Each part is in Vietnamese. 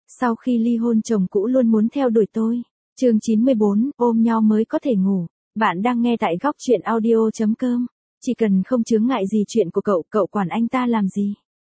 Sau khi ly hôn chồng cũ luôn muốn theo đuổi tôi. Chương 94, ôm nhau mới có thể ngủ. Bạn đang nghe tại góc truyện audio.com. Chỉ cần không chướng ngại gì chuyện của cậu quản anh ta làm gì?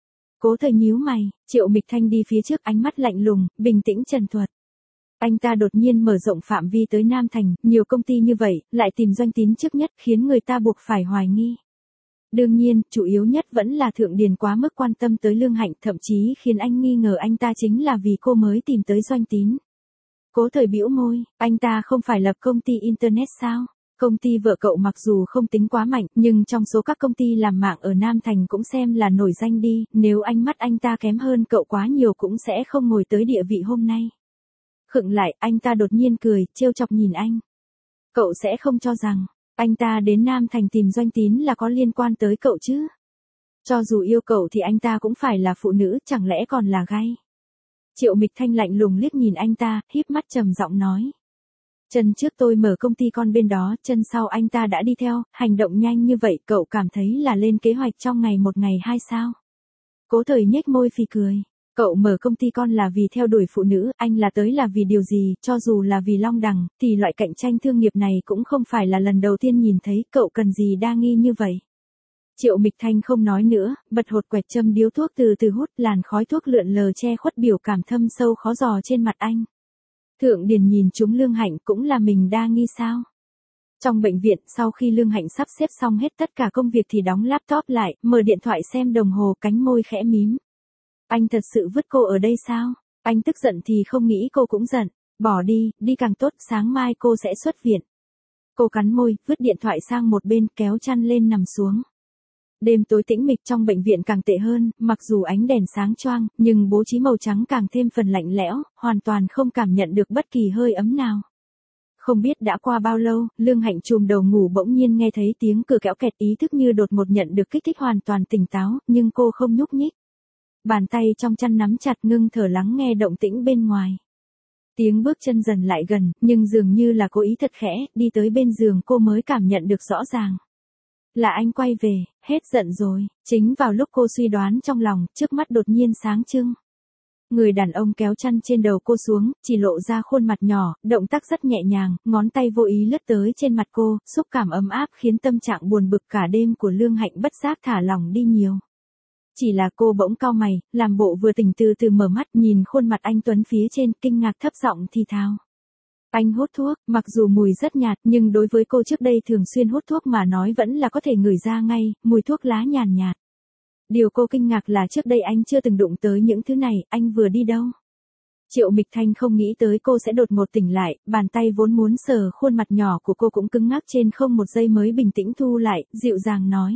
Cố Thời nhíu mày, Triệu Mịch Thanh đi phía trước ánh mắt lạnh lùng, bình tĩnh trần thuật. Anh ta đột nhiên mở rộng phạm vi tới Nam Thành, nhiều công ty như vậy, lại tìm Doanh Tín trước nhất khiến người ta buộc phải hoài nghi. Đương nhiên, chủ yếu nhất vẫn là Thượng Điền quá mức quan tâm tới Lương Hạnh, thậm chí khiến anh nghi ngờ anh ta chính là vì cô mới tìm tới Doanh Tín. Cố Thời bĩu môi, anh ta không phải lập công ty Internet sao? Công ty vợ cậu mặc dù không tính quá mạnh, nhưng trong số các công ty làm mạng ở Nam Thành cũng xem là nổi danh đi, nếu ánh mắt anh ta kém hơn cậu quá nhiều cũng sẽ không ngồi tới địa vị hôm nay. Khựng lại, anh ta đột nhiên cười, trêu chọc nhìn anh. Cậu sẽ không cho rằng, anh ta đến Nam Thành tìm Doanh Tín là có liên quan tới cậu chứ? Cho dù yêu cậu thì anh ta cũng phải là phụ nữ, chẳng lẽ còn là gay? Triệu Mịch Thanh lạnh lùng liếc nhìn anh ta, híp mắt trầm giọng nói. Chân trước tôi mở công ty con bên đó, chân sau anh ta đã đi theo, hành động nhanh như vậy cậu cảm thấy là lên kế hoạch trong ngày một ngày hai sao? Cố Thời nhếch môi phì cười. Cậu mở công ty con là vì theo đuổi phụ nữ, anh là tới là vì điều gì, cho dù là vì Long Đằng, thì loại cạnh tranh thương nghiệp này cũng không phải là lần đầu tiên nhìn thấy, cậu cần gì đa nghi như vậy. Triệu Mịch Thanh không nói nữa, bật hột quẹt châm điếu thuốc từ từ hút, làn khói thuốc lượn lờ che khuất biểu cảm thâm sâu khó dò trên mặt anh. Thượng Điền nhìn chúng Lương Hạnh cũng là mình đa nghi sao? Trong bệnh viện, sau khi Lương Hạnh sắp xếp xong hết tất cả công việc thì đóng laptop lại, mở điện thoại xem đồng hồ, cánh môi khẽ mím. Anh thật sự vứt cô ở đây sao? Anh tức giận thì không nghĩ cô cũng giận. Bỏ đi, đi càng tốt, sáng mai cô sẽ xuất viện. Cô cắn môi, vứt điện thoại sang một bên, kéo chăn lên nằm xuống. Đêm tối tĩnh mịch trong bệnh viện càng tệ hơn, mặc dù ánh đèn sáng choang, nhưng bố trí màu trắng càng thêm phần lạnh lẽo, hoàn toàn không cảm nhận được bất kỳ hơi ấm nào. Không biết đã qua bao lâu, Lương Hạnh chùm đầu ngủ bỗng nhiên nghe thấy tiếng cửa kéo kẹt, ý thức như đột ngột nhận được kích thích hoàn toàn tỉnh táo, nhưng cô không nhúc nhích. Bàn tay trong chăn nắm chặt ngưng thở lắng nghe động tĩnh bên ngoài. Tiếng bước chân dần lại gần, nhưng dường như là cố ý thật khẽ, đi tới bên giường cô mới cảm nhận được rõ ràng. Là anh quay về, hết giận rồi. Chính vào lúc cô suy đoán trong lòng, trước mắt đột nhiên sáng trưng. Người đàn ông kéo chăn trên đầu cô xuống, chỉ lộ ra khuôn mặt nhỏ, động tác rất nhẹ nhàng, ngón tay vô ý lướt tới trên mặt cô, xúc cảm ấm áp khiến tâm trạng buồn bực cả đêm của Lương Hạnh bất giác thả lỏng đi nhiều. Chỉ là cô bỗng cau mày, làm bộ vừa tỉnh từ từ mở mắt nhìn khuôn mặt anh tuấn phía trên, kinh ngạc thấp giọng thì thào. Anh hút thuốc, mặc dù mùi rất nhạt nhưng đối với cô trước đây thường xuyên hút thuốc mà nói vẫn là có thể ngửi ra ngay, mùi thuốc lá nhàn nhạt. Điều cô kinh ngạc là trước đây anh chưa từng đụng tới những thứ này, anh vừa đi đâu? Triệu Mịch Thanh không nghĩ tới cô sẽ đột ngột tỉnh lại, bàn tay vốn muốn sờ khuôn mặt nhỏ của cô cũng cứng ngắc trên không một giây mới bình tĩnh thu lại, dịu dàng nói.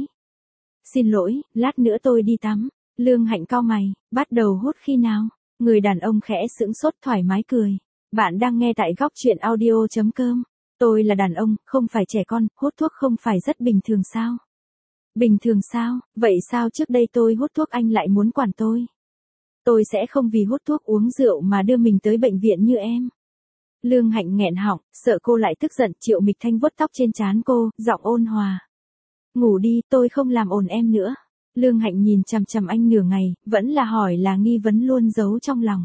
Xin lỗi, lát nữa tôi đi tắm. Lương Hạnh cau mày, bắt đầu hút khi nào? Người đàn ông khẽ sững sốt thoải mái cười. Bạn đang nghe tại góc truyện audio.com. Tôi là đàn ông, không phải trẻ con, hút thuốc không phải rất bình thường sao? Bình thường sao? Vậy sao trước đây tôi hút thuốc anh lại muốn quản tôi? Tôi sẽ không vì hút thuốc uống rượu mà đưa mình tới bệnh viện như em. Lương Hạnh nghẹn họng, sợ cô lại tức giận, Triệu Mịch Thanh vuốt tóc trên trán cô, giọng ôn hòa. Ngủ đi, tôi không làm ồn em nữa. Lương Hạnh nhìn chằm chằm anh nửa ngày, vẫn là hỏi là nghi vấn luôn giấu trong lòng.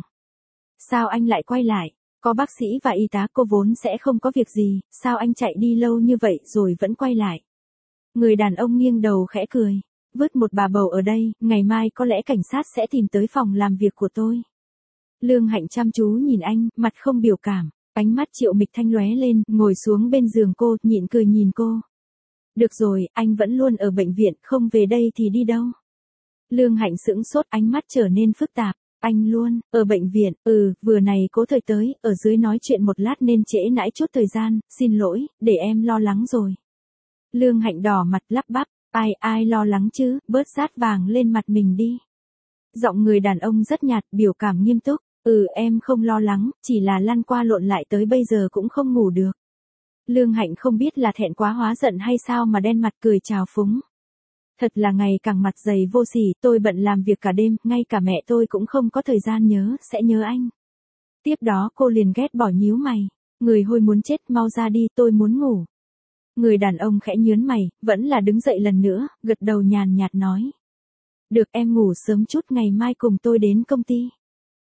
Sao anh lại quay lại? Có bác sĩ và y tá, cô vốn sẽ không có việc gì, sao anh chạy đi lâu như vậy rồi vẫn quay lại? Người đàn ông nghiêng đầu khẽ cười. Vứt một bà bầu ở đây, ngày mai có lẽ cảnh sát sẽ tìm tới phòng làm việc của tôi. Lương Hạnh chăm chú nhìn anh, mặt không biểu cảm, ánh mắt Triệu Mịch Thanh lóe lên, ngồi xuống bên giường cô, nhịn cười nhìn cô. Được rồi, anh vẫn luôn ở bệnh viện, không về đây thì đi đâu? Lương Hạnh sững sốt, ánh mắt trở nên phức tạp. Anh luôn, ở bệnh viện, vừa này Cố Thời tới, ở dưới nói chuyện một lát nên trễ nãi chút thời gian, xin lỗi, để em lo lắng rồi. Lương Hạnh đỏ mặt lắp bắp, ai lo lắng chứ, bớt sát vàng lên mặt mình đi. Giọng người đàn ông rất nhạt, biểu cảm nghiêm túc, em không lo lắng, chỉ là lăn qua lộn lại tới bây giờ cũng không ngủ được. Lương Hạnh không biết là thẹn quá hóa giận hay sao mà đen mặt cười trào phúng. Thật là ngày càng mặt dày vô sỉ, tôi bận làm việc cả đêm, ngay cả mẹ tôi cũng không có thời gian sẽ nhớ anh. Tiếp đó cô liền ghét bỏ nhíu mày, người hôi muốn chết, mau ra đi, tôi muốn ngủ. Người đàn ông khẽ nhớn mày, vẫn là đứng dậy lần nữa, gật đầu nhàn nhạt nói. Được, em ngủ sớm chút, ngày mai cùng tôi đến công ty.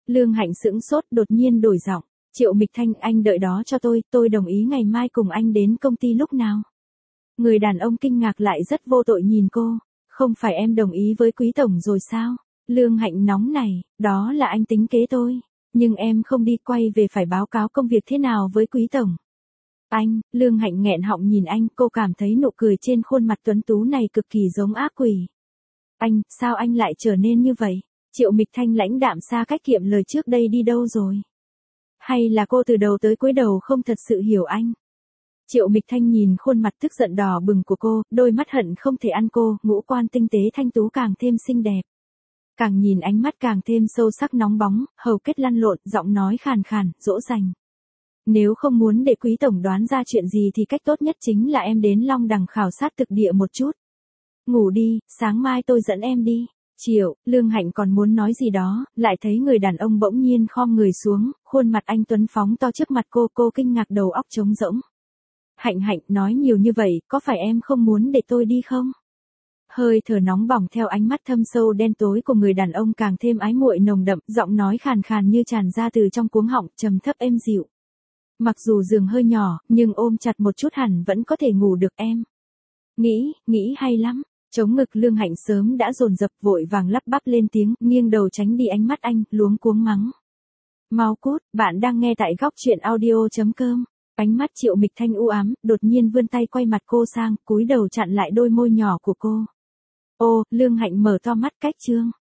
Lương Hạnh sững sốt đột nhiên đổi giọng. Triệu Mịch Thanh, anh đợi đó cho tôi đồng ý ngày mai cùng anh đến công ty lúc nào. Người đàn ông kinh ngạc lại rất vô tội nhìn cô. Không phải em đồng ý với Quý Tổng rồi sao? Lương Hạnh nóng này, đó là anh tính kế tôi. Nhưng em không đi, quay về phải báo cáo công việc thế nào với Quý Tổng. Anh, Lương Hạnh nghẹn họng nhìn anh, cô cảm thấy nụ cười trên khuôn mặt tuấn tú này cực kỳ giống ác quỷ. Anh, sao anh lại trở nên như vậy? Triệu Mịch Thanh lãnh đạm xa cách kiệm lời trước đây đi đâu rồi? Hay là cô từ đầu tới cuối đầu không thật sự hiểu anh? Triệu Mịch Thanh nhìn khuôn mặt tức giận đỏ bừng của cô, đôi mắt hận không thể ăn cô, ngũ quan tinh tế thanh tú càng thêm xinh đẹp. Càng nhìn ánh mắt càng thêm sâu sắc nóng bóng, hầu kết lăn lộn, giọng nói khàn khàn, dỗ dành. Nếu không muốn để Quý Tổng đoán ra chuyện gì thì cách tốt nhất chính là em đến Long Đằng khảo sát thực địa một chút. Ngủ đi, sáng mai tôi dẫn em đi. Lương Hạnh còn muốn nói gì đó, lại thấy người đàn ông bỗng nhiên khom người xuống, khuôn mặt anh tuấn phóng to trước mặt cô kinh ngạc đầu óc trống rỗng. Hạnh, nói nhiều như vậy, có phải em không muốn để tôi đi không? Hơi thở nóng bỏng theo ánh mắt thâm sâu đen tối của người đàn ông càng thêm ái muội nồng đậm, giọng nói khàn khàn như tràn ra từ trong cuống họng, trầm thấp êm dịu. Mặc dù giường hơi nhỏ, nhưng ôm chặt một chút hẳn vẫn có thể ngủ được em. Nghĩ hay lắm. Chống ngực Lương Hạnh sớm đã dồn dập vội vàng lắp bắp lên tiếng, nghiêng đầu tránh đi ánh mắt anh, luống cuống mắng. Mau cút, bạn đang nghe tại góc truyện audio.com. Ánh mắt Triệu Mịch Thanh u ám, đột nhiên vươn tay quay mặt cô sang, cúi đầu chặn lại đôi môi nhỏ của cô. Ô, Lương Hạnh mở to mắt cách trương.